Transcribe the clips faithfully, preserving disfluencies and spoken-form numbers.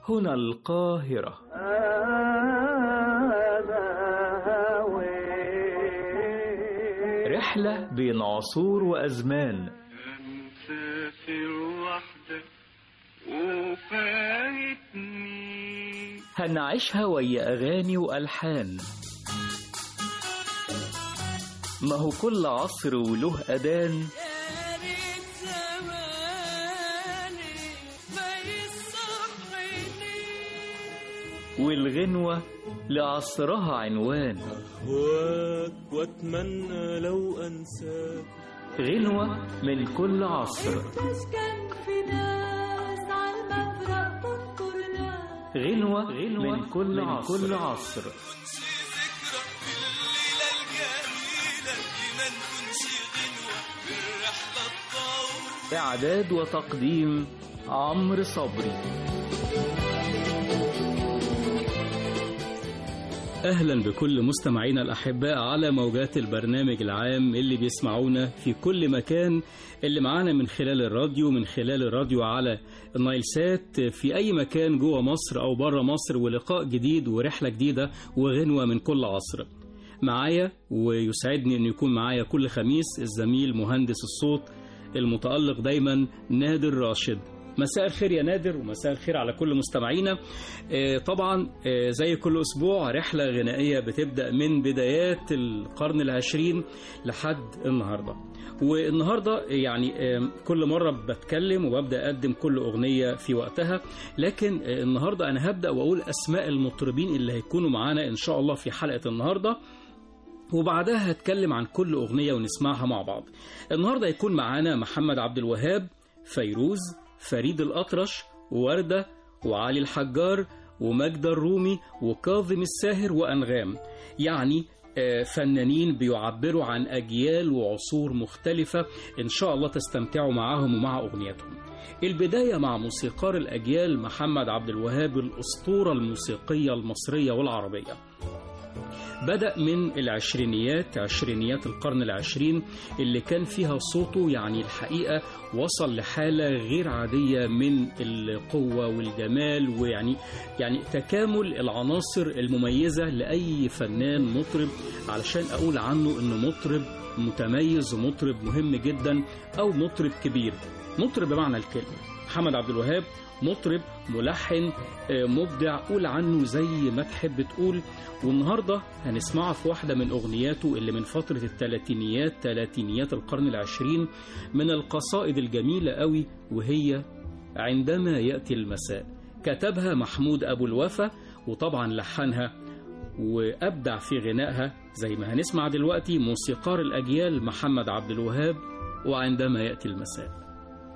هنا القاهرة. رحلة بين عصور وأزمان، هنسافر وحدك وفايتني، هنعيشها ويا أغاني وألحان. ما هو كل عصر وله أذان، والغنوة لعصرها عنوان. أهواك وأتمنى لو أنساك، غنوة من كل عصر، غنوة من كل عصر, كل عصر. إعداد وتقديم عمرو صبري. أهلا بكل مستمعينا الأحباء على موجات البرنامج العام اللي بيسمعونا في كل مكان، اللي معانا من خلال الراديو من خلال الراديو على النايل سات في أي مكان جوه مصر أو بره مصر، ولقاء جديد ورحلة جديدة وغنوة من كل عصر. معايا ويسعدني أن يكون معايا كل خميس الزميل مهندس الصوت المتألق دايما نادر راشد. مساء الخير يا نادر، ومساء الخير على كل مستمعينا. آه طبعا آه زي كل أسبوع رحلة غنائية بتبدأ من بدايات القرن العشرين لحد النهاردة. والنهاردة يعني آه كل مرة بتكلم وببدأ أقدم كل أغنية في وقتها، لكن آه النهاردة أنا هبدأ وأقول أسماء المطربين اللي هيكونوا معانا إن شاء الله في حلقة النهاردة، وبعدها هتكلم عن كل أغنية ونسمعها مع بعض. النهاردة هيكون معانا محمد عبد الوهاب، فيروز، فريد الأطرش، وردة، وعلي الحجار، ومجد الرومي، وكاظم الساهر، وأنغام. يعني فنانين بيعبروا عن أجيال وعصور مختلفة، إن شاء الله تستمتعوا معهم ومع أغنياتهم. البداية مع موسيقار الأجيال محمد عبد الوهاب، الأسطورة الموسيقية المصرية والعربية. بدأ من العشرينيات، عشرينيات القرن العشرين، اللي كان فيها صوته يعني الحقيقة وصل لحالة غير عادية من القوة والجمال، ويعني يعني تكامل العناصر المميزة لأي فنان مطرب، علشان أقول عنه إنه مطرب متميز ومطرب مهم جدا أو مطرب كبير. مطرب بمعنى الكلمة. محمد عبد الوهاب مطرب، ملحن، مبدع، قول عنه زي ما تحب تقول. والنهاردة هنسمعه في واحدة من أغنياته اللي من فترة الثلاثينيات، ثلاثينيات القرن العشرين، من القصائد الجميلة قوي، وهي عندما يأتي المساء. كتبها محمود أبو الوفا، وطبعا لحنها وأبدع في غنائها زي ما هنسمع دلوقتي موسيقار الأجيال محمد عبد الوهاب، وعندما يأتي المساء.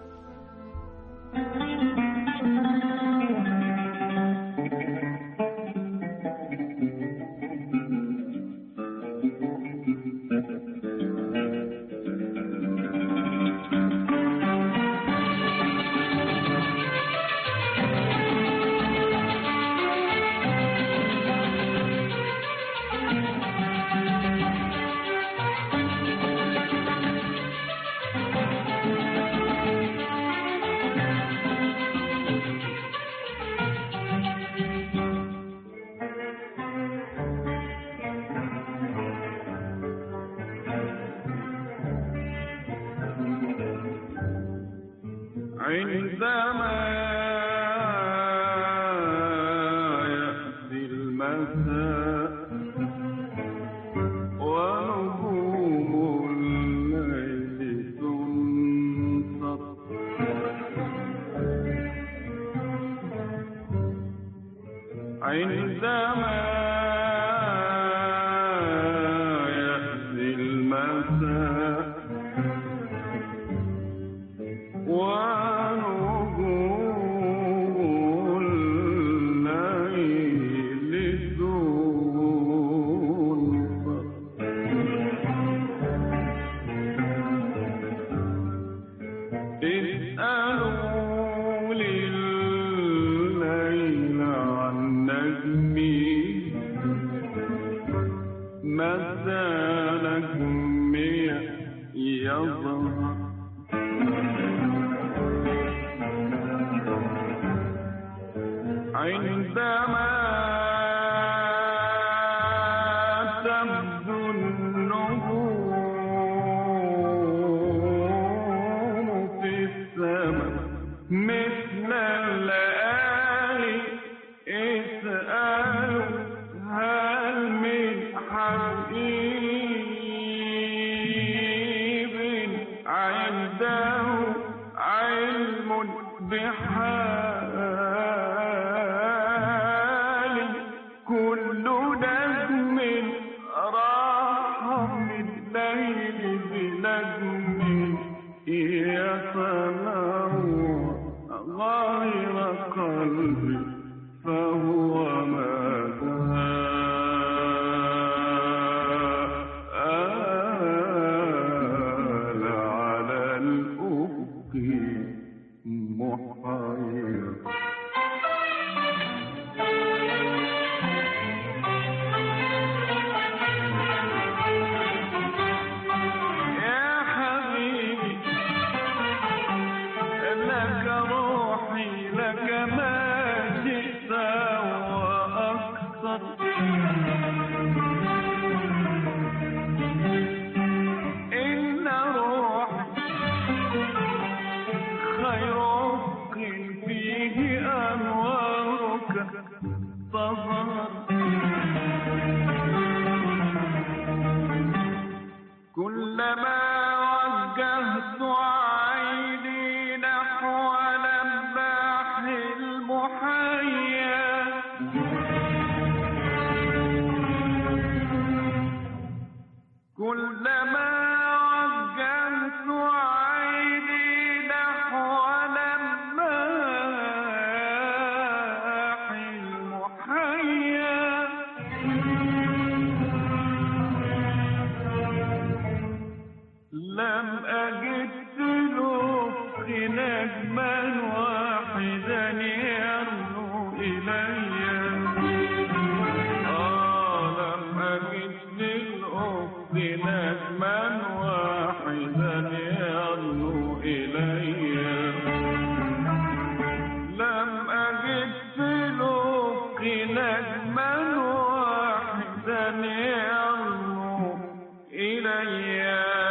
عندما يأتي المساء ونجوم الليل تنصت، عندما يأتي المساء اسألوا لليل عن نجمي عندما تبدو النجوم في السماء مثل الليالي اسألوا هل من حبيب عنده علم بحالي كل نجم راح من ليل بنجم يتنور غير قلبي فهو مدى آل على الأفق محير يا حبيبي لك روحي لك ما شئت وأكثر إن روحي خير رفق فيه أنوارك تظهر كلما وجهت عيني نحو لماح المحيا كلما وجهت عيني نحو لماح المحيا لم أجد لفق نجما واحدا يرنو إلي آه لم أجد للأفق نجما واحدا يرنو إلي لم أجد للأفق نجما واحدا يرنو إلي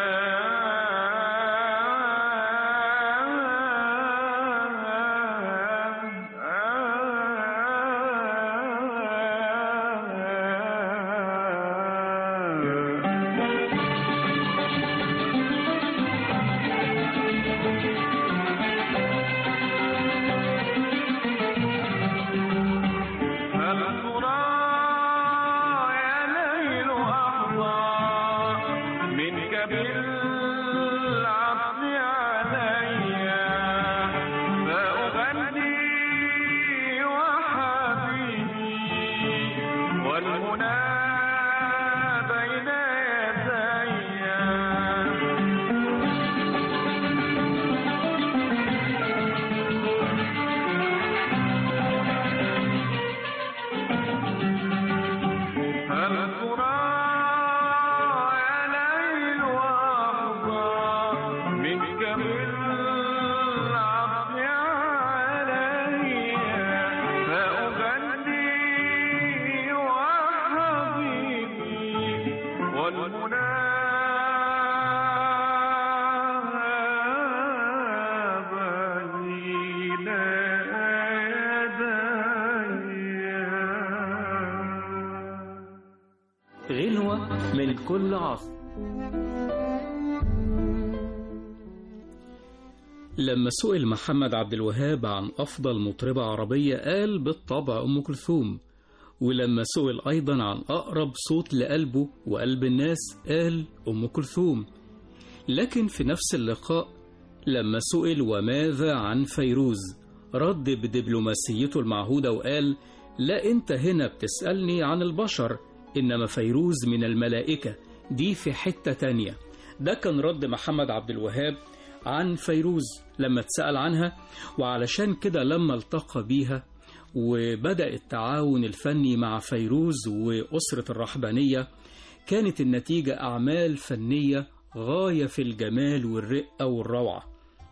غنوة من كل عصر. لما سئل محمد عبد الوهاب عن أفضل مطربة عربية قال بالطبع أم كلثوم، ولما سئل أيضا عن أقرب صوت لقلبه وقلب الناس قال أم كلثوم. لكن في نفس اللقاء لما سئل وماذا عن فيروز رد بدبلوماسيته المعهودة وقال لا أنت هنا بتسألني عن البشر، إنما فيروز من الملائكة، دي في حتة تانية. ده كان رد محمد عبد الوهاب عن فيروز لما اتسأل عنها، وعلشان كده لما التقى بيها وبدأ التعاون الفني مع فيروز وأسرة الرحبانية كانت النتيجة أعمال فنية غاية في الجمال والرقة والروعة.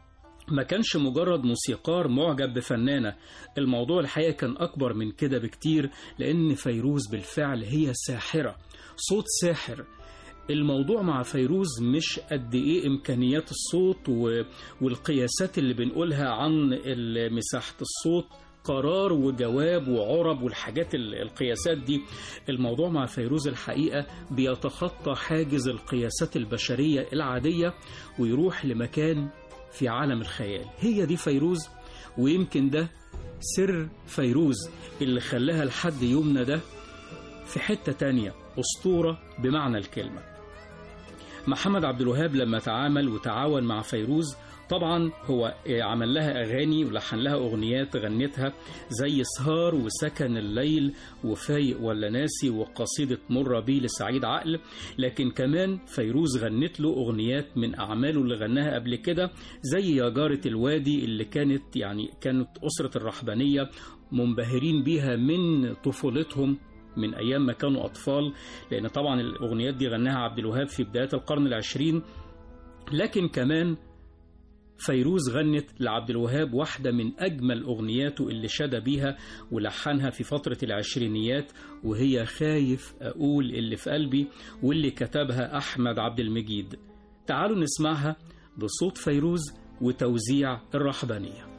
ما كانش مجرد موسيقار معجب بفنانة، الموضوع الحقيقة كان أكبر من كده بكتير، لأن فيروز بالفعل هي ساحرة، صوت ساحر. الموضوع مع فيروز مش قد إيه إمكانيات الصوت والقياسات اللي بنقولها عن مساحة الصوت، قرار وجواب وعرب والحاجات القياسات دي. الموضوع مع فيروز الحقيقة بيتخطى حاجز القياسات البشرية العادية ويروح لمكان في عالم الخيال. هي دي فيروز، ويمكن ده سر فيروز اللي خلاها لحد يومنا ده في حتة تانية، أسطورة بمعنى الكلمة. محمد عبد الوهاب لما تعامل وتعاون مع فيروز طبعا هو عمل لها أغاني ولحن لها أغنيات غنتها زي سهار وسكن الليل وفايق ولا ناسي وقصيدة مر بي لسعيد عقل، لكن كمان فيروز غنت له أغنيات من أعماله اللي غناها قبل كده زي يا جارة الوادي، اللي كانت يعني كانت أسرة الرحبانية منبهرين بيها من طفولتهم من أيام ما كانوا أطفال، لأن طبعا الأغنيات دي غناها عبد الوهاب في بداية القرن العشرين. لكن كمان فيروز غنت لعبد الوهاب واحدة من أجمل أغنياته اللي شاد بيها ولحنها في فترة العشرينيات، وهي خايف أقول اللي في قلبي، واللي كتبها أحمد عبد المجيد. تعالوا نسمعها بصوت فيروز وتوزيع الرحبانية.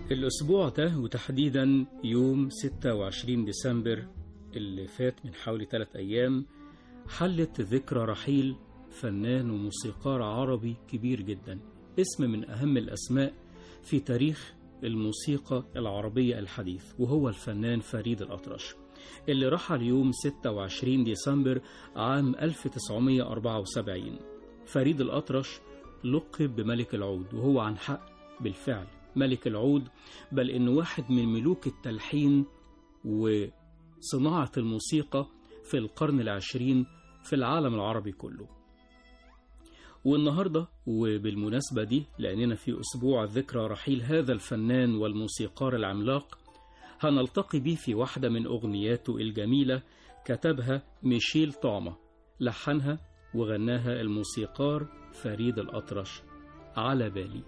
الأسبوع ده وتحديدا يوم ستة وعشرين ديسمبر اللي فات من حوالي ثلاث أيام حلت ذكرى رحيل فنان وموسيقار عربي كبير جدا، اسم من أهم الأسماء في تاريخ الموسيقى العربية الحديث، وهو الفنان فريد الأطرش اللي رحل يوم ستة وعشرين ديسمبر عام ألف وتسعمائة وأربعة وسبعين. فريد الأطرش لقب بملك العود، وهو عن حق بالفعل ملك العود، بل إنه واحد من ملوك التلحين وصناعة الموسيقى في القرن العشرين في العالم العربي كله. والنهاردة وبالمناسبة دي لأننا في أسبوع ذكرى رحيل هذا الفنان والموسيقار العملاق، هنلتقي به في واحدة من أغنياته الجميلة كتبها ميشيل طعمة، لحنها وغناها الموسيقار فريد الأطرش، على بالي.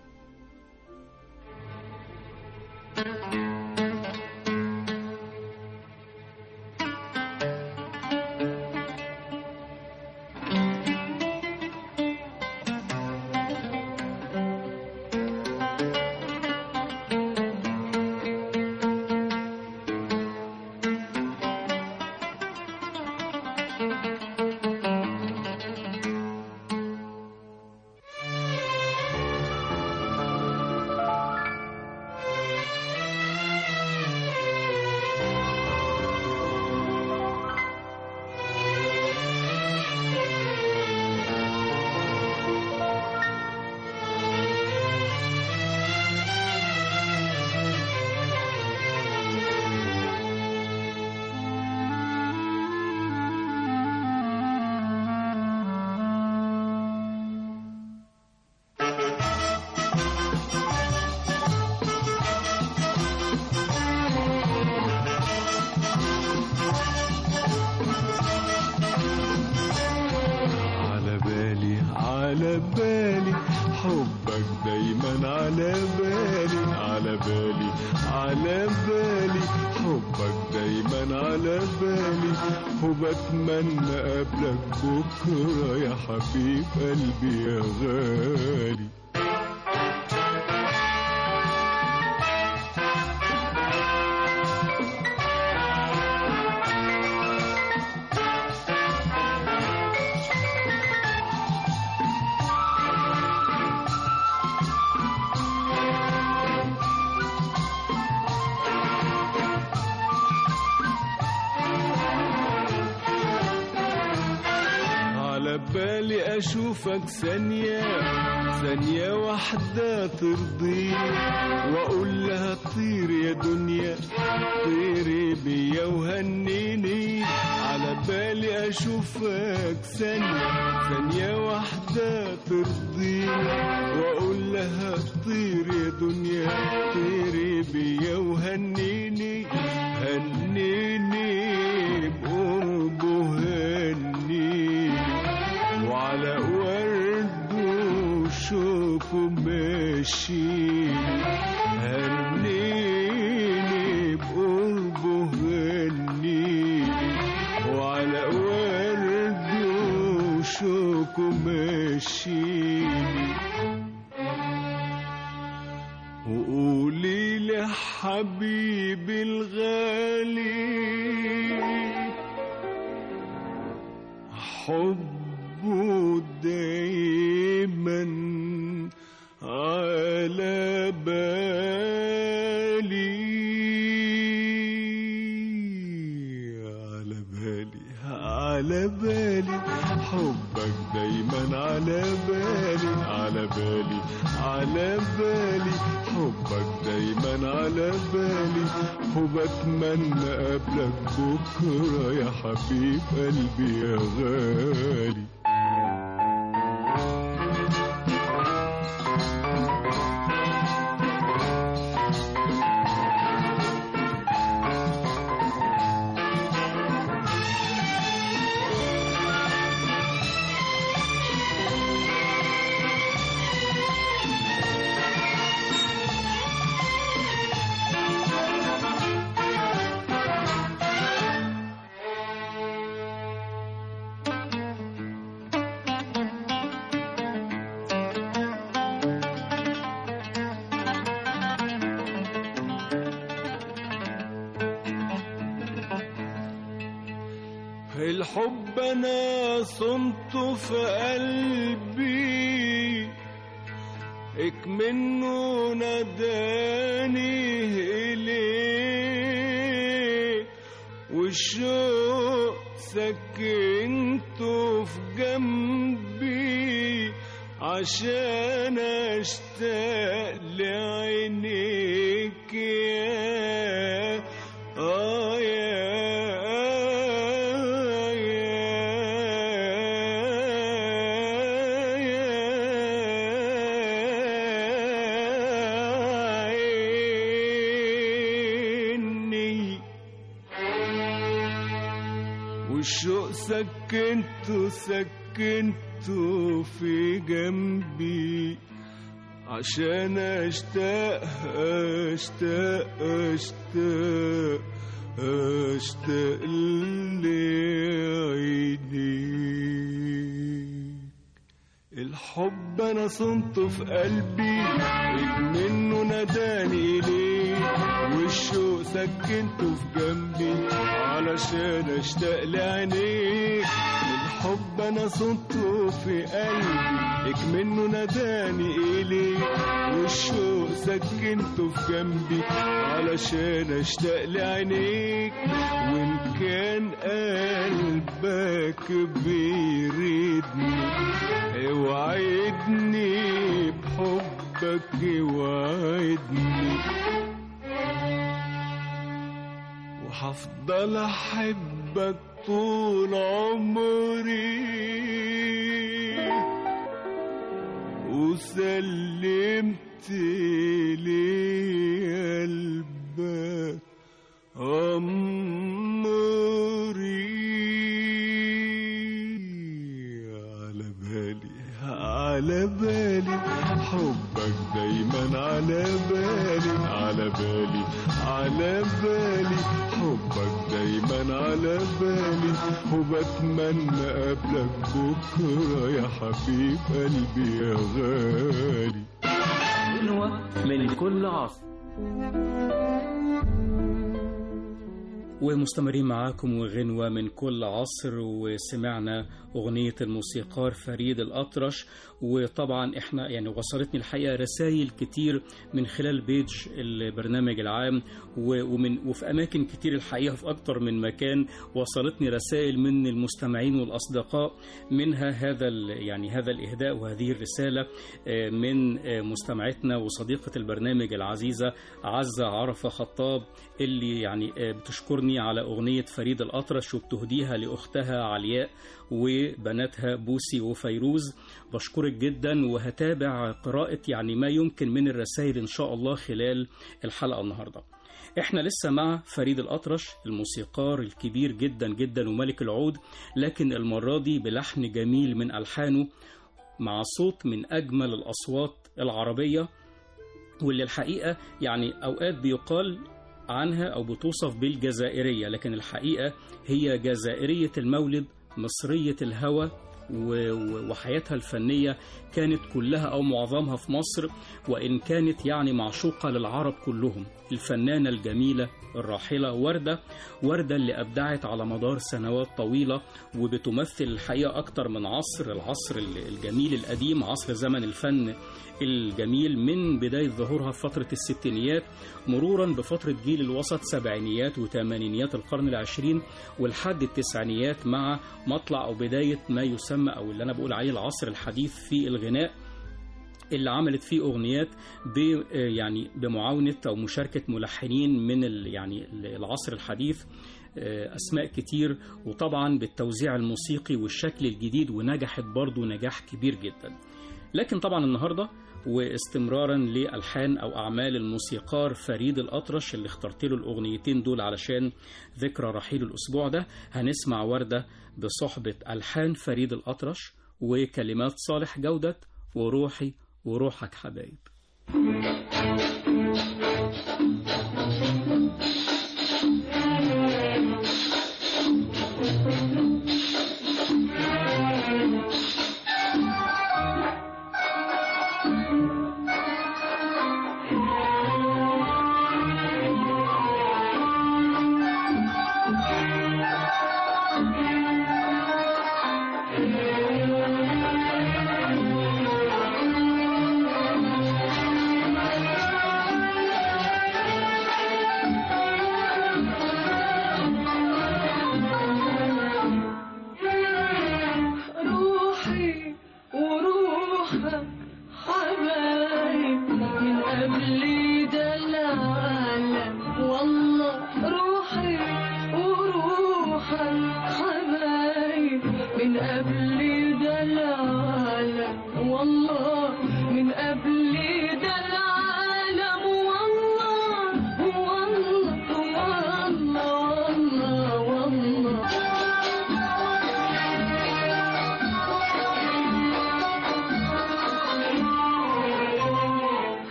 على بالي حبك دايما على بالي، على بالي على بالي حبك دايما على بالي، وبتمنى قبلك بكرة يا حبيب قلبي يا غالي. بالي أشوفك ثانية ثانية واحدة ترضيني، وأقول لها طير يا دنيا طيري بيا وهنيني. على بالي أشوفك ثانية ثانية واحدة ترضيني، وأقول لها طير يا دنيا طيري بيا وهنيني. هنيني بقربه هنيني، وعلى ورد وشوك وماشيني. هنيني بقربه هنيني، وعلى ورد وشوك وماشيني. وقولي لي حبيبي الغالي حب دايما على بالي، على بالي على بالي حبك دايما على بالي، على بالي على بالي حبك دايما على بالي، وبتمنى قبلك بكرة يا حبيب قلبي يا غالي. الحب انا صنته في قلبي اكمنه ناداني اليه والشوق سكنته في جنبي عشان اشتاق لعينيك يا آه يا والشوق سكنته سكنته في جنبي عشان اشتاق اشتاق اشتاق اشتاق لعينيك. الحب انا صنته في قلبي منه ناداني ليه والشوق سكنته في جنبي علشان اشتاق لعينيك. الحب انا صنته في قلبي اكمنه ناداني اليه والشوق سكنته في جنبي علشان اشتاق لعينيك. وان كان قلبك بيريدني اوعدني بحبك اوعدني وهفضل احبك طول عمري وسلمت لي قلبك عمري. على بالي على بالي حبك دايما على بالي على بالي على بالي حبك دايما على بالي وبتمنى قبلك بكرة يا حبيب قلبي يا غالي. غنوة من كل عصر. ومستمرين معاكم وغنوة من كل عصر، وسمعنا أغنية الموسيقار فريد الأطرش. وطبعا احنا يعني وصلتني الحقيقة رسائل كتير من خلال بيج البرنامج العام ومن وفي أماكن كتير الحقيقة في أكتر من مكان وصلتني رسائل من المستمعين والأصدقاء، منها هذا يعني هذا الإهداء وهذه الرسالة من مستمعتنا وصديقة البرنامج العزيزة عزة عرفة خطاب، اللي يعني بتشكرني على أغنية فريد الأطرش وبتهديها لأختها علياء وبناتها بوسي وفيروز. بشكرك جدا وهتابع قراءة يعني ما يمكن من الرسائل إن شاء الله خلال الحلقة النهاردة. احنا لسه مع فريد الأطرش الموسيقار الكبير جدا جدا وملك العود، لكن المرة دي بلحن جميل من ألحانه مع صوت من أجمل الأصوات العربية، واللي الحقيقة يعني أوقات بيقال عنها أو بتوصف بالجزائرية، لكن الحقيقة هي جزائرية المولد مصرية الهوى، وحياتها الفنية كانت كلها أو معظمها في مصر، وإن كانت يعني معشوقة للعرب كلهم. الفنانة الجميلة الراحلة وردة وردة اللي أبدعت على مدار سنوات طويلة وبتمثل الحقيقة أكتر من عصر، العصر الجميل القديم، عصر زمن الفن الجميل من بداية ظهورها في فترة الستينيات مرورا بفترة جيل الوسط سبعينيات وثمانينيات القرن العشرين ولحد التسعينيات مع مطلع أو بداية ما يسمى أو اللي أنا بقول عليه العصر الحديث في الغناء، اللي عملت فيه أغنيات ب يعني بمعاونة أو مشاركة ملحنين من يعني العصر الحديث، أسماء كتير، وطبعا بالتوزيع الموسيقي والشكل الجديد، ونجحت برضو نجاح كبير جدا. لكن طبعا النهاردة واستمرارا لألحان أو أعمال الموسيقار فريد الأطرش اللي اخترت له الأغنيتين دول علشان ذكرى رحيل الأسبوع ده، هنسمع وردة بصحبة ألحان فريد الأطرش وكلمات صالح جودة وروحي وروحك حبايب.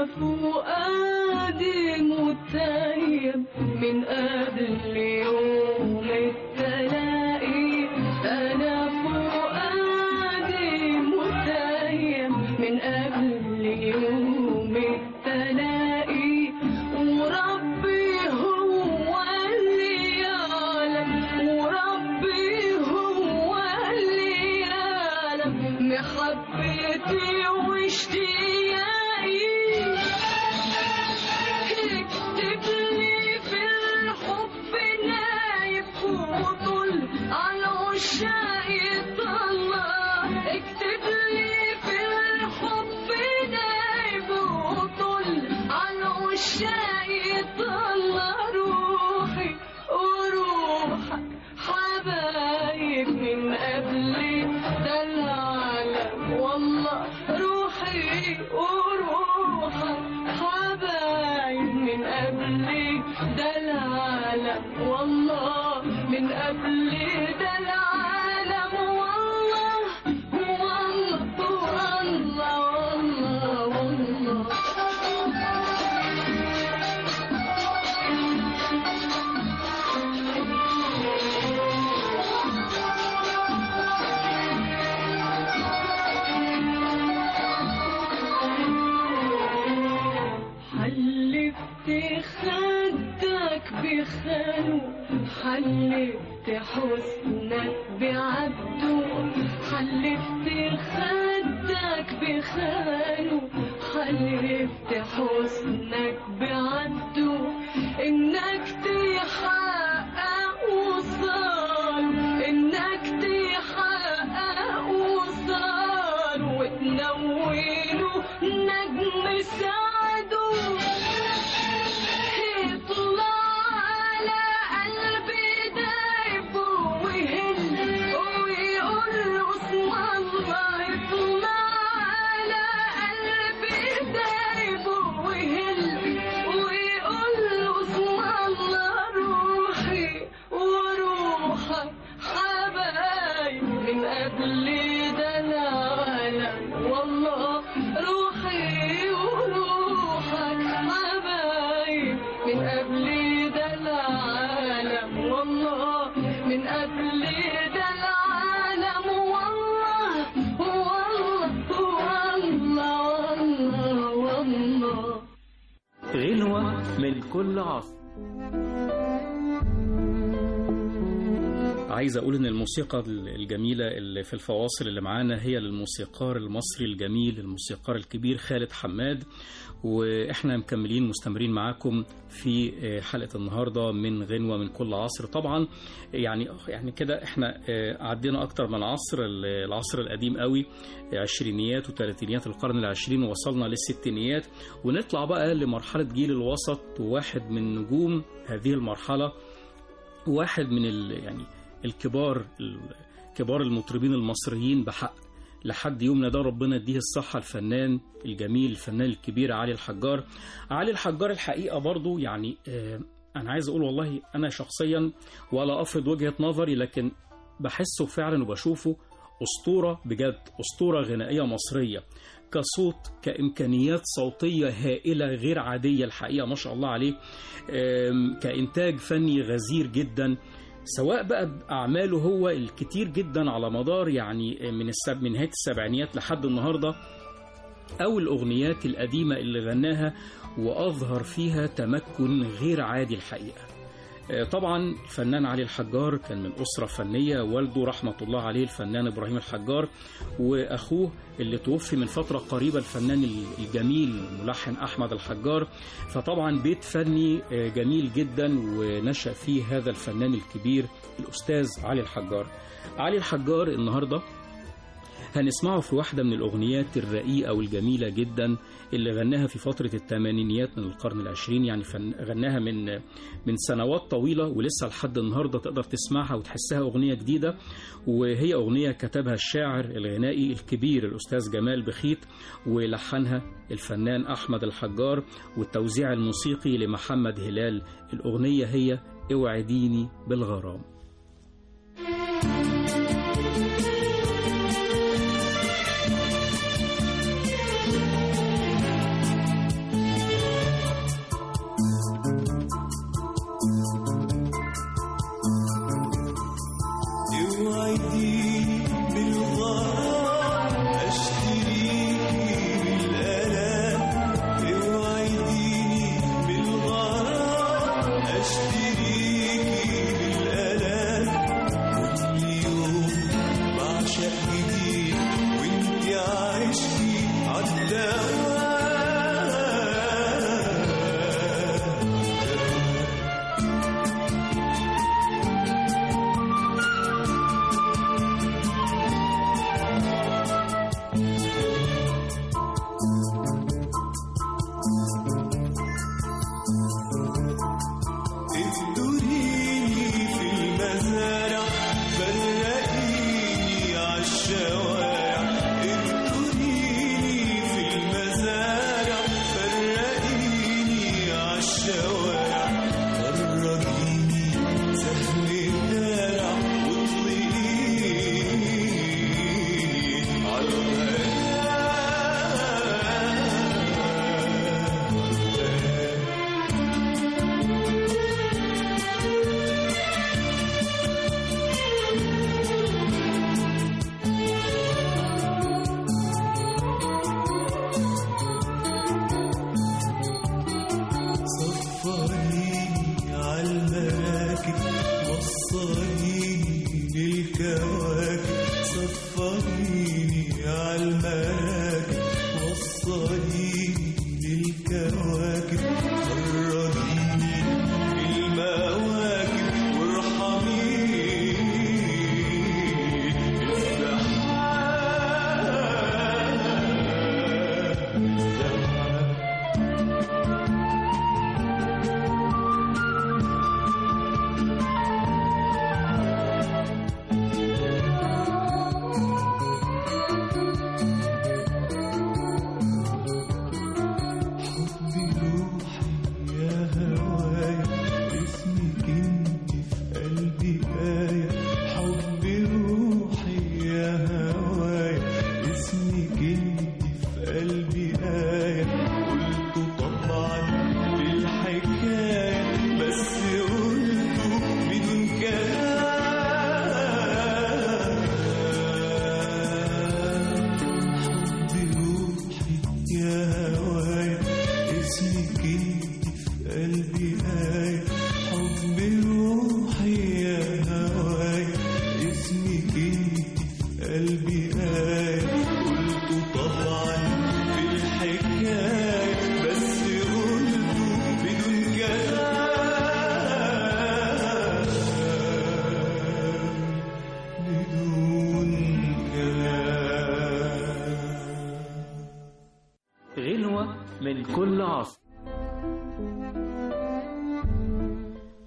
أنا فؤادي متيم من قبل يوم التلاقي، أنا فؤادي متيم من قبل يوم التلاقي، وربي هو اللي يعلم، وربي هو اللي يعلم محبتي واشتياقي. اكتب لي في الحب نايب وطل على عشاق الله، اكتب لي في الحب نايب وطل على عشاق الله، روحي وروحك حبايب من قبل ده العالم والله، روحي وروحك حبايب من قبل ده العالم والله، من قبل ده العالم والله والله والله والله والله. حلفت خدك بخانو، حلفت حسنك بعبده، حلفت خدك بخانو، حلفت حسنك بعبده، إنك تحقق وصال، إنك تحقق وصال، وتنوله نجم سعده، يطلع على قلبي دايب ويهل ويقول له اسم الله، يطلع على قلبي دايب ويهل ويقول له اسم الله، روحي وروحك حبايب من قبل ده العالم والله، روحي وروحك حبايب من قبل ده العالم والله، من قبل ده العالم والله والله والله والله. غنوة من كل عصر. عايز أقول إن الموسيقى الجميلة اللي في الفواصل اللي معانا هي للموسيقار المصري الجميل الموسيقار الكبير خالد حماد، وإحنا مكملين مستمرين معاكم في حلقة النهاردة من غنوة من كل عصر. طبعا يعني يعني كده إحنا عدينا أكتر من عصر، العصر القديم قوي، عشرينيات وثلاثينيات القرن العشرين، ووصلنا للستينيات، ونطلع بقى لمرحلة جيل الوسط، وواحد من نجوم هذه المرحلة، واحد من ال يعني الكبار كبار المطربين المصريين بحق لحد يومنا ده، ربنا يديه الصحة، الفنان الجميل الفنان الكبير علي الحجار. علي الحجار الحقيقة برضو يعني آه أنا عايز أقول والله أنا شخصيا ولا أفرض وجهة نظري، لكن بحسه فعلا وبشوفه أسطورة بجد، أسطورة غنائية مصرية، كصوت كإمكانيات صوتية هائلة غير عادية الحقيقة ما شاء الله عليه، كإنتاج فني غزير جدا، سواء بقى بأعماله هو الكتير جدا على مدار يعني من السب من نهاية السبعينيات لحد النهاردة، أو الأغنيات القديمة اللي غناها وأظهر فيها تمكن غير عادي الحقيقة. طبعا الفنان علي الحجار كان من أسرة فنية، والده رحمة الله عليه الفنان إبراهيم الحجار، وأخوه اللي توفي من فترة قريبة الفنان الجميل الملحن أحمد الحجار. فطبعا بيت فني جميل جدا ونشأ فيه هذا الفنان الكبير الأستاذ علي الحجار. علي الحجار النهاردة هنسمعه في واحدة من الأغنيات الرقيقة والجميلة جدا اللي غناها في فترة الثمانينيات من القرن العشرين، يعني غناها من من سنوات طويلة ولسه لحد النهاردة تقدر تسمعها وتحسها أغنية جديدة، وهي أغنية كتبها الشاعر الغنائي الكبير الأستاذ جمال بخيت، ولحنها الفنان أحمد الحجار، والتوزيع الموسيقي لمحمد هلال. الأغنية هي اوعديني بالغرام.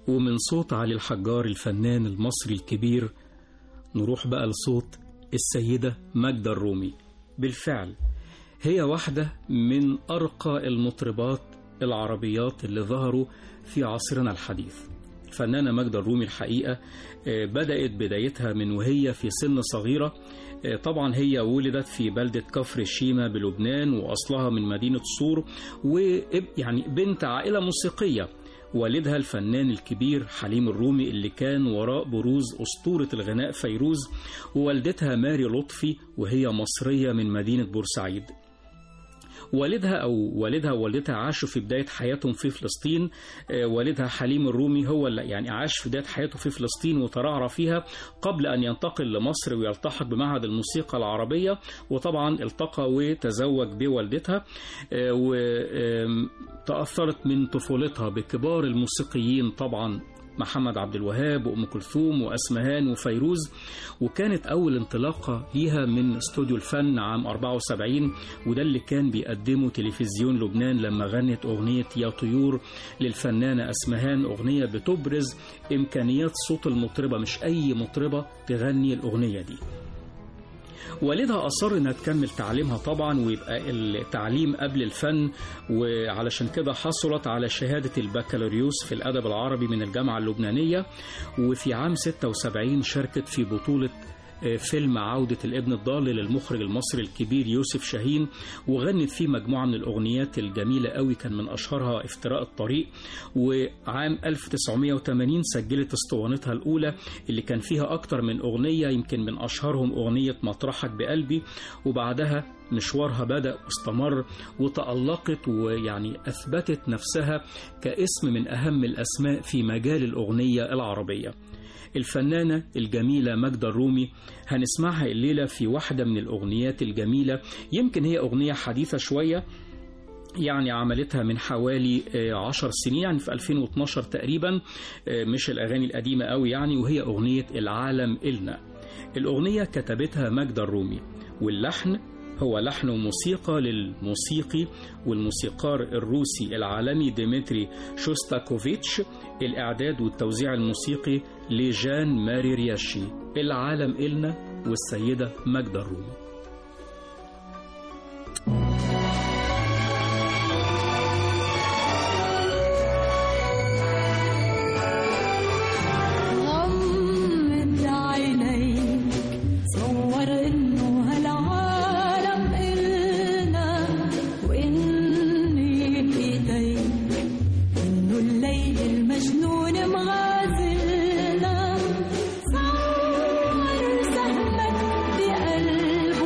ومن صوت علي الحجار الفنان المصري الكبير نروح بقى لصوت السيدة ماجدة الرومي. بالفعل هي واحدة من أرقى المطربات العربيات اللي ظهروا في عصرنا الحديث. الفنانة ماجدة الرومي الحقيقة بدأت بدايتها من وهي في سن صغيرة. طبعا هي ولدت في بلدة كفر الشيمة بلبنان، وأصلها من مدينة صور، ويعني بنت عائلة موسيقية. والدها الفنان الكبير حليم الرومي اللي كان وراء بروز أسطورة الغناء فيروز، ووالدتها ماري لطفي وهي مصرية من مدينة بورسعيد. والدها أو والدها ووالدتها عاشوا في بداية حياتهم في فلسطين. والدها حليم الرومي هو اللي يعني عاش في بداية حياته في فلسطين وترعرع فيها قبل أن ينتقل لمصر ويلتحق بمعهد الموسيقى العربية، وطبعا التقى وتزوج بوالدتها، وتأثرت من طفولتها بكبار الموسيقيين طبعا محمد عبد الوهاب وأم كلثوم وأسمهان وفيروز. وكانت أول انطلاقة ليها من استوديو الفن عام أربعة وسبعين، وده اللي كان بيقدمه تلفزيون لبنان لما غنت أغنية يا طيور للفنانة أسمهان، أغنية بتبرز إمكانيات صوت المطربة، مش أي مطربة تغني الأغنية دي. والدها أصر إنها تكمل تعليمها طبعا ويبقى التعليم قبل الفن، وعلشان كده حصلت على شهادة البكالوريوس في الأدب العربي من الجامعة اللبنانية. وفي عام ستة وسبعين شاركت في بطولة فيلم عودة الابن الضال للمخرج المصري الكبير يوسف شاهين، وغنت فيه مجموعة من الأغنيات الجميلة قوي، كان من أشهرها افتراء الطريق. وعام ألف وتسعمائة وثمانين سجلت اسطوانتها الأولى اللي كان فيها أكتر من أغنية، يمكن من أشهرهم أغنية مطرحك بقلبي. وبعدها مشوارها بدأ واستمر وتألقت، ويعني أثبتت نفسها كاسم من أهم الأسماء في مجال الأغنية العربية. الفنانة الجميلة ماجدة الرومي هنسمعها الليلة في واحدة من الأغنيات الجميلة، يمكن هي أغنية حديثة شوية، يعني عملتها من حوالي عشر سنين، يعني في ألفين واثناشر تقريبا، مش الأغاني القديمة قوي يعني، وهي أغنية العالم إلنا. الأغنية كتبتها ماجدة الرومي، واللحن هو لحن وموسيقى للموسيقي والموسيقار الروسي العالمي ديمتري شوستاكوفيتش. الإعداد والتوزيع الموسيقي لجان ماري رياشي. العالم إلنا والسيدة ماجدة الرومي. صور سهمك بقلبه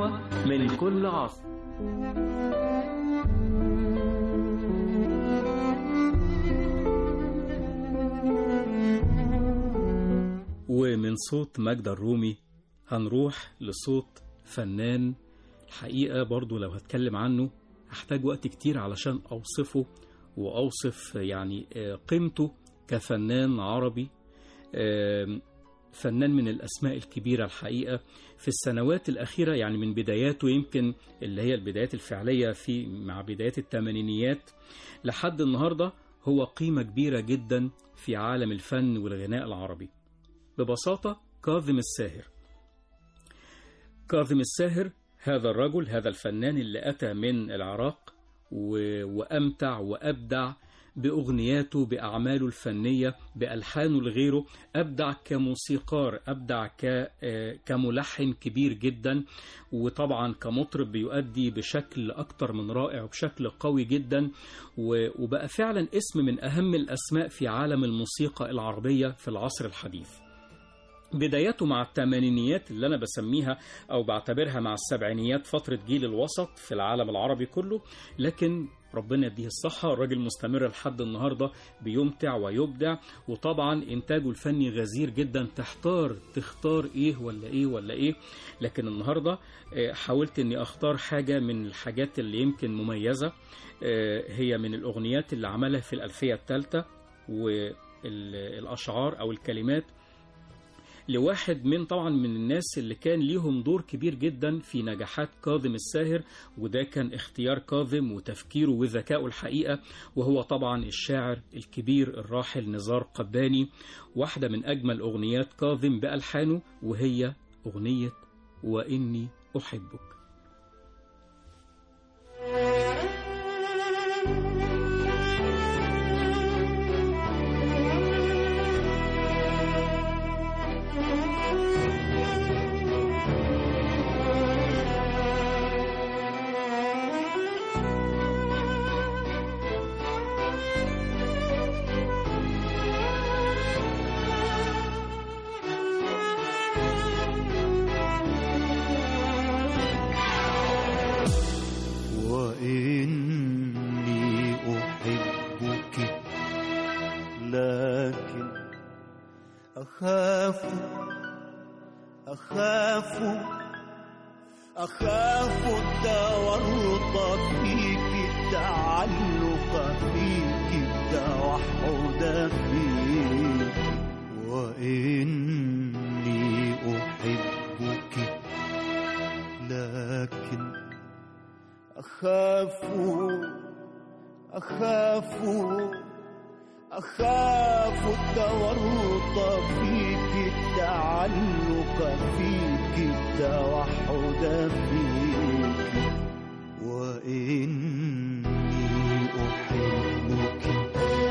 غنوة من كل عصر. ومن صوت ماجدة الرومي هنروح لصوت فنان الحقيقة برضو لو هتكلم عنه هحتاج وقت كتير علشان أوصفه وأوصف يعني قيمته كفنان عربي، فنان من الأسماء الكبيرة الحقيقة في السنوات الأخيرة، يعني من بداياته يمكن اللي هي البدايات الفعلية في مع بدايات الثمانينيات لحد النهاردة هو قيمة كبيرة جدا في عالم الفن والغناء العربي. ببساطة كاظم الساهر. كاظم الساهر هذا الرجل، هذا الفنان اللي أتى من العراق وأمتع وأبدع بأغنياته، بأعماله الفنية، بألحانه لغيره، أبدع كموسيقار، أبدع كملحن كبير جدا، وطبعا كمطرب بيؤدي بشكل أكتر من رائع وبشكل قوي جدا، وبقى فعلا اسم من أهم الأسماء في عالم الموسيقى العربية في العصر الحديث. بدايته مع الثمانينيات اللي أنا بسميها أو بعتبرها مع السبعينيات فترة جيل الوسط في العالم العربي كله، لكن ربنا يديه الصحة الراجل مستمر لحد النهاردة بيمتع ويبدع، وطبعا إنتاجه الفني غزير جدا، تحتار تختار إيه ولا إيه ولا إيه. لكن النهاردة حاولت أني أختار حاجة من الحاجات اللي يمكن مميزة، هي من الأغنيات اللي عملها في الألفية الثالثة والأشعار أو الكلمات لواحد من طبعا من الناس اللي كان ليهم دور كبير جدا في نجاحات كاظم الساهر، وده كان اختيار كاظم وتفكيره وذكائه الحقيقة، وهو طبعا الشاعر الكبير الراحل نزار قباني. واحدة من أجمل أغنيات كاظم بألحانه وهي أغنية وإني أحبك. أخاف أخاف أخاف التورط فيك، التعلق فيك، التوحد فيك، وإني أحبك، لكن أخاف أخاف أخاف التورط فيك، التعلق فيك، التوحد فيك، وإني أحبك.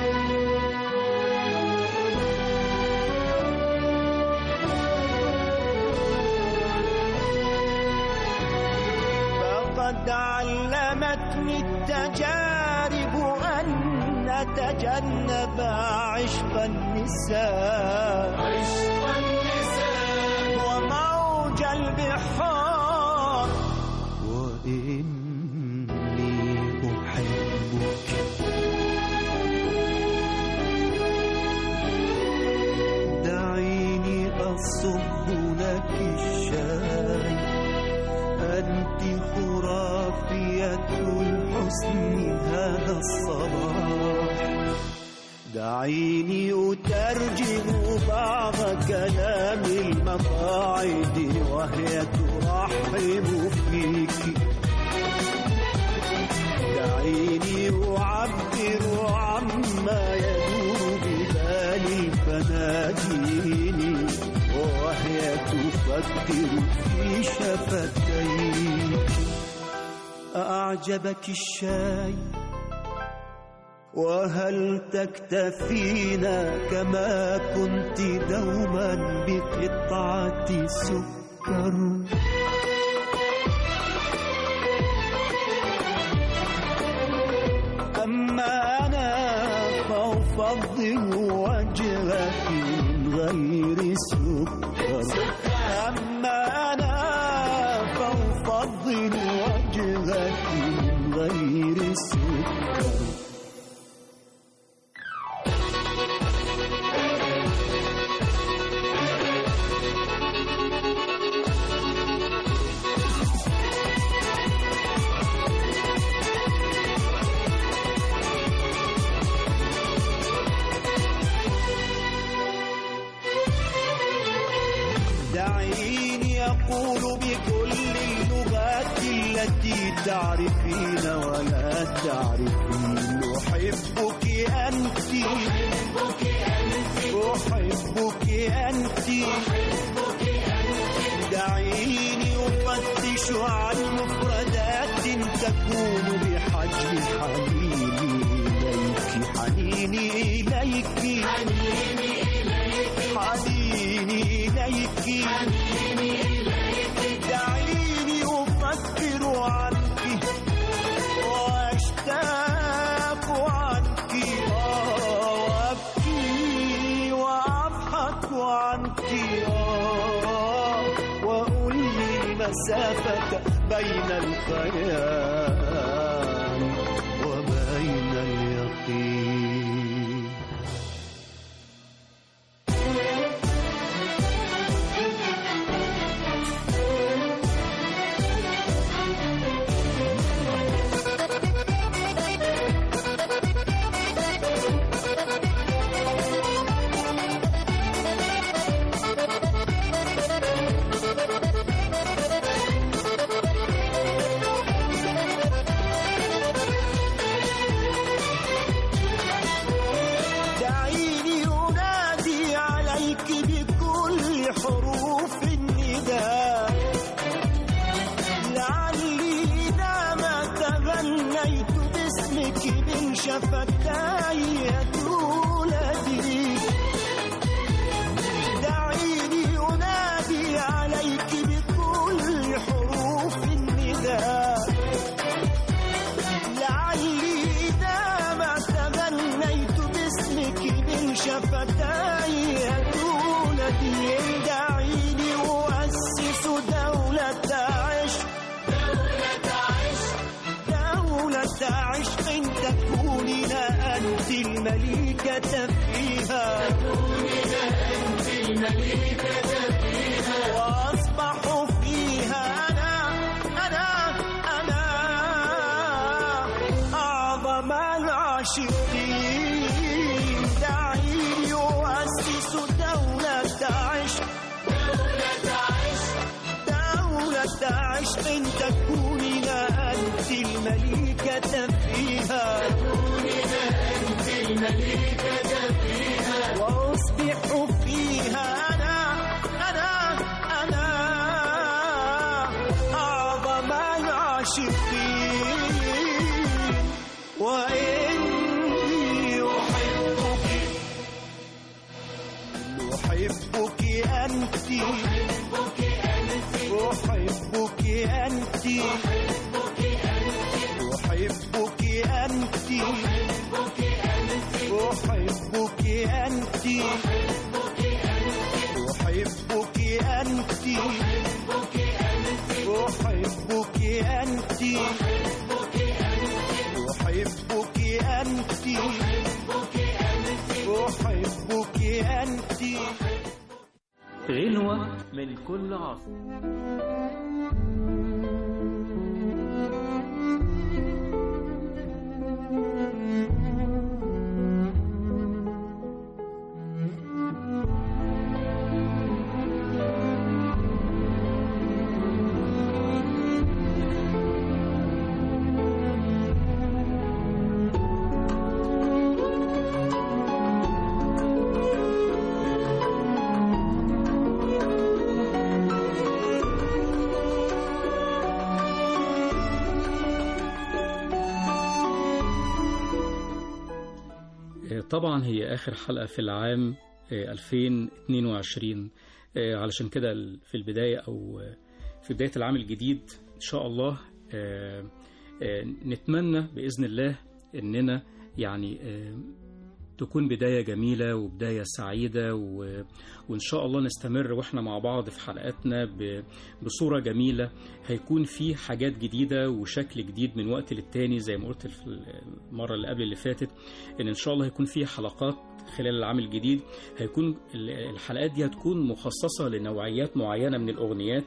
فقد علمتني التجارب أن نتجنب عشق النساء، عشق النساء وموج البحار، وإني أحبك. دعيني أصب لك الشاي، أنت خرافية الحسن هذا الصباح. دعيني أترجم بعض كلام المقاعد وهي ترحب فيك. دعيني أعبر عما يدور ببالي، فناديني وهي تفكر في شفتيك. أعجبك الشاي؟ وهل تكتفين كما كنت دوما بقطعة سكر؟ أما أنا فأفضل وجهك من غير سكر. أما أنا فأفضل أقول بكل اللغات التي تعرفين ولا تعرفين أحبك أنت أحبك أنت دعيني أفتش عن مفردات تكون بحجم حنيني إليك حنيني إليك حنيني إليك دعيني أفكر عنك وأشتاق عنك وأبكي وأضحك عنك وألهي المسافة بين الخيال وبين اليقين. شفتاي تولدي دعيني أنادي عليك بكل حروف النداء لعلي إذا ما تغنيت باسمك من شفتاي تولدي دعيني أؤسس دولة عشق دولة عشق تكونين أنت الملكة فيها أنت الملكة فيها وأصبح فيها أنا أنا أنا أعظم العاشقين دعيني أؤسس دولة عشق دولة عشق دولة عشق تكونين أنت الملكة فيها أنت الملكة فيها وأصبح فيها أنا أنا أنا أعظم العاشقين وإني أحبك أحبك أنت أحبك أنت أحبك أنت أحبك أنت أحبك أنت أحبك أنت أحبك أنت أحبك أنت أحبك أنت غنوة من كل عصر. طبعا هي آخر حلقة في العام ألفين واثنين وعشرين، علشان كده في البداية أو في بداية العام الجديد إن شاء الله نتمنى بإذن الله إننا يعني تكون بداية جميلة وبداية سعيدة، وإن شاء الله نستمر وإحنا مع بعض في حلقاتنا بصورة جميلة. هيكون في حاجات جديدة وشكل جديد من وقت للتاني، زي ما قلت في المرة اللي قبل اللي فاتت إن إن شاء الله هيكون في حلقات خلال العام الجديد. هيكون الحلقات دي هتكون مخصصة لنوعيات معينة من الأغنيات.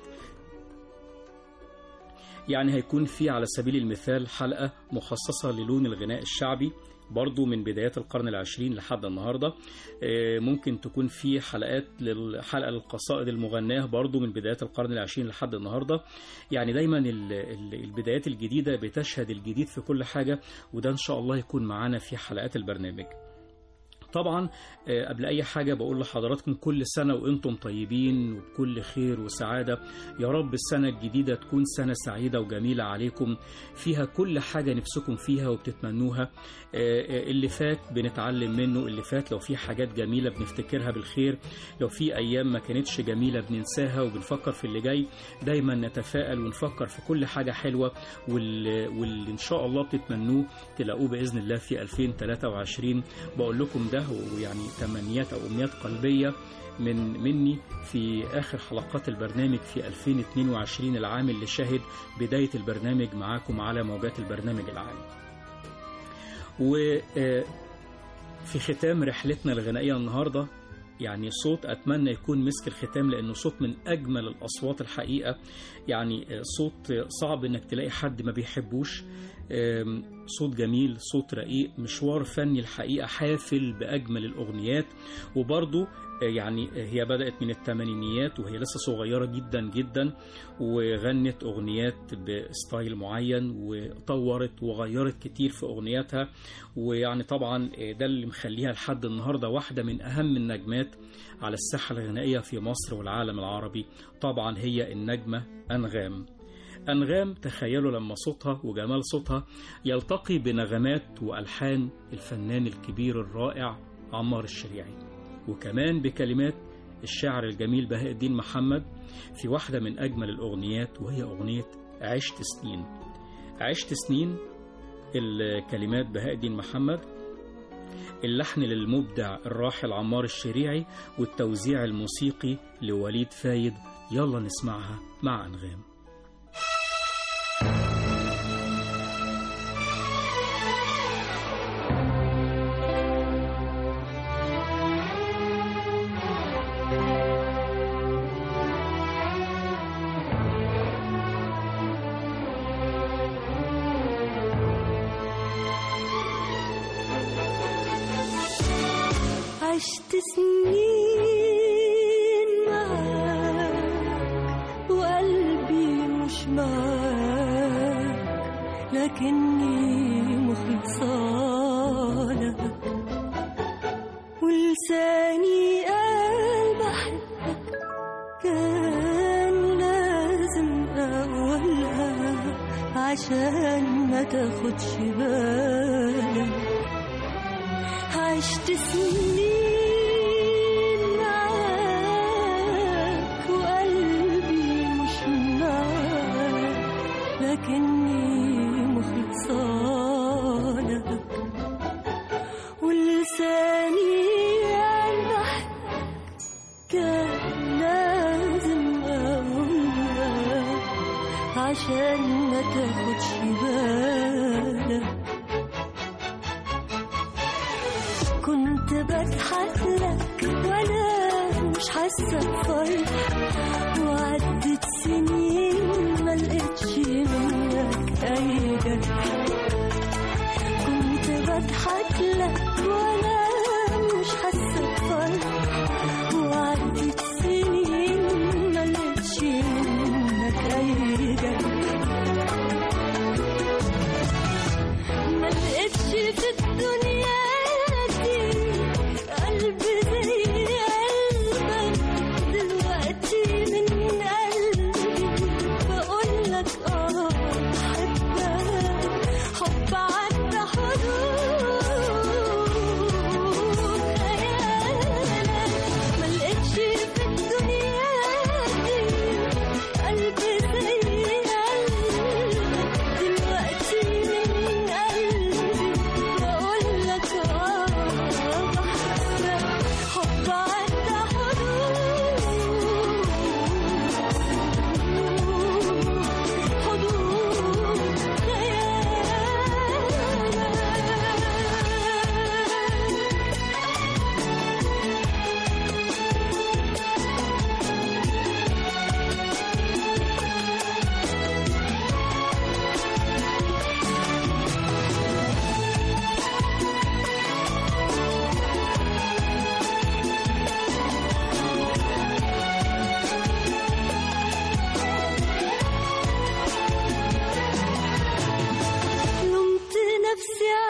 يعني هيكون في على سبيل المثال حلقة مخصصة للون الغناء الشعبي، برضو من بدايات القرن العشرين لحد النهاردة. ممكن تكون في حلقات للحلقة للقصائد المغناة برضو من بدايات القرن العشرين لحد النهاردة. يعني دايما البدايات الجديدة بتشهد الجديد في كل حاجة، وده إن شاء الله يكون معانا في حلقات البرنامج. طبعا قبل أي حاجة بقول لحضراتكم كل سنة وإنتم طيبين وبكل خير وسعادة. يا رب السنة الجديدة تكون سنة سعيدة وجميلة عليكم، فيها كل حاجة نفسكم فيها وبتتمنوها. اللي فات بنتعلم منه، اللي فات لو في حاجات جميلة بنفتكرها بالخير، لو في أيام ما كانتش جميلة بننساها وبنفكر في اللي جاي. دايما نتفائل ونفكر في كل حاجة حلوة، واللي, واللي إن شاء الله بتتمنوه تلاقوه بإذن الله في ألفين وثلاثة وعشرين. بقول لكم ده ويعني تمنيات أو أمنيات قلبية من مني في آخر حلقات البرنامج في ألفين واثنين وعشرين، العام اللي شهد بداية البرنامج معاكم على موجات البرنامج العام. وفي ختام رحلتنا الغنائية النهاردة يعني صوت أتمنى يكون مسك الختام، لأنه صوت من أجمل الأصوات الحقيقة. يعني صوت صعب إنك تلاقي حد ما بيحبوش. صوت جميل، صوت رقيق، مشوار فني الحقيقة حافل بأجمل الأغنيات. وبرضو يعني هي بدأت من الثمانينيات وهي لسه صغيرة جدا جدا، وغنت أغنيات بستايل معين وطورت وغيرت كتير في أغنياتها. ويعني طبعا ده اللي مخليها لحد النهاردة واحدة من أهم النجمات على الساحة الغنائية في مصر والعالم العربي. طبعا هي النجمة أنغام. أنغام تخيلوا لما صوتها وجمال صوتها يلتقي بنغمات وألحان الفنان الكبير الرائع عمار الشريعي، وكمان بكلمات الشاعر الجميل بهاء الدين محمد في واحدة من أجمل الأغنيات، وهي أغنية عشت سنين. عشت سنين الكلمات بهاء الدين محمد، اللحن للمبدع الراحل عمار الشريعي، والتوزيع الموسيقي لوليد فايد. يلا نسمعها مع أنغام. عشت سنين معاك وقلبي مش معاك، لكني مخلصة لك، ولساني قال بحبك كان لازم أقولها عشان ما تاخدش بالك. عشت سنين معاك وقلبي مش معاك، لكني مخلصة لك، ولساني قال بحبك كان لازم أقولها عشان ما تاخدش بالك. كنت بضحك لك وانا مش حاسه بفرح، وعدت سنين ما لقيتش منك اي جرح. كنت بضحك لك وانا مش حاسه بفرح، وعدت سنين ما لقيتش منك اي جرح. ما لقيتش في الدنيا قلب زي قلبك دلوقتي، من قلبي بقولك اه بحبك، حب عدى حدود.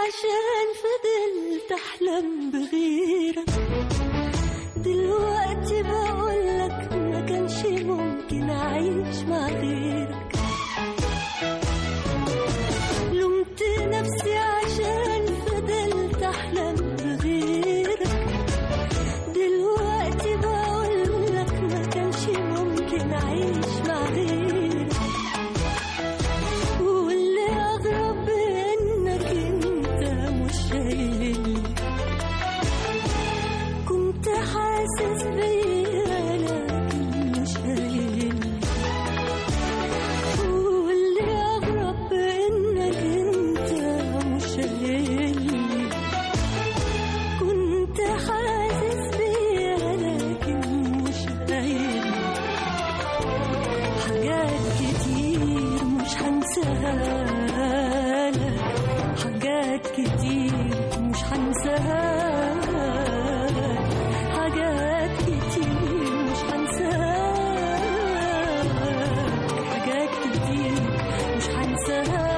عشان فضلت أحلم بغيرك. دلوقتي بقولك ما كانش ممكن أعيش مع غيرك. لومت نفسي عشان فضلت أحلم بغيرك. دلوقتي بقولك ما كانش ممكن أعيش مع غيرك. واللي أغرب إنك أنت مش شايلني. كنت حاسس بيا لكن مش شايلني. واللي أغرب إنك أنت مش شايلني. كنت حاسس بيا لكن مش شايلني. حاجات كتير مش هنساها لك. حاجات كتير مش هنساها لك. حاجات كتير مش هنساها لك. حاجات كتير مش هنساها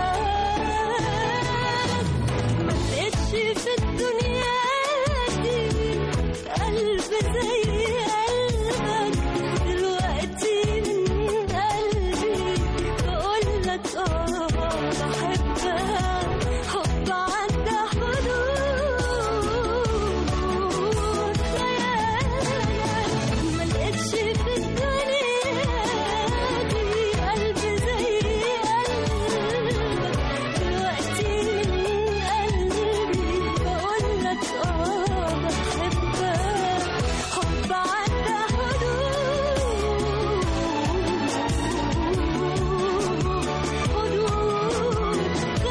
لك. ما لقيتش في الدنيا دي قلب زي قلبك. دلوقتي من قلبي بقولك اه بحبها حب عدى حدود خيالك. ما لقيتش في الدنيا دي قلب زي قلبك. دلوقتي من قلبي بقولك اه بحبها حب عدى حدود حدود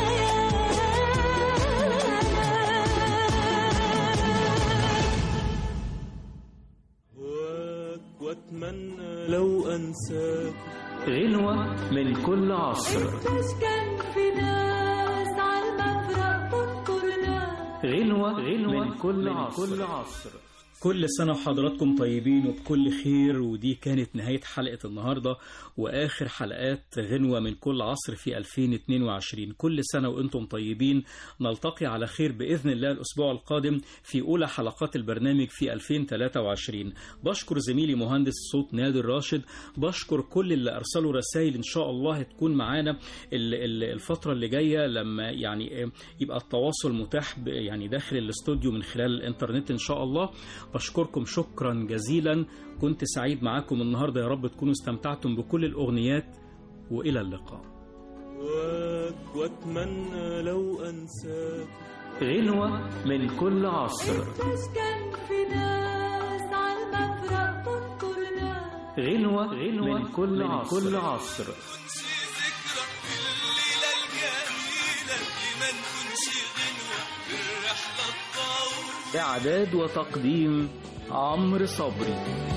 هواك واتمنى لو انساك. غنوة من كل عصر. كان في ناس على المفرق تذكرنا. غنوة غنوة من كل عصر. كل عصر. كل سنة وحضراتكم طيبين وبكل خير. ودي كانت نهاية حلقة النهاردة وآخر حلقات غنوة من كل عصر في ألفين واثنين وعشرين. كل سنة وأنتم طيبين. نلتقي على خير بإذن الله الأسبوع القادم في أولى حلقات البرنامج في ألفين وثلاثة وعشرين. بشكر زميلي مهندس الصوت نادر راشد. بشكر كل اللي أرسلوا رسائل. إن شاء الله تكون معانا الفترة اللي جاية لما يعني يبقى التواصل متاح يعني داخل الاستوديو من خلال الإنترنت إن شاء الله. بشكركم شكرا جزيلا. كنت سعيد معاكم النهاردة. يا رب تكونوا استمتعتم بكل الأغنيات وإلى اللقاء. هواك واتمنى لو انساك. غنوة من كل عصر. كان في ناس على المفرق تذكرنا. غنوة غنوة من كل عصر. كل عصر. ذكرى الليلة الجميلة اللي ما نكونش غنوة بالرحلة الطويلة. إعداد وتقديم عمرو صبري.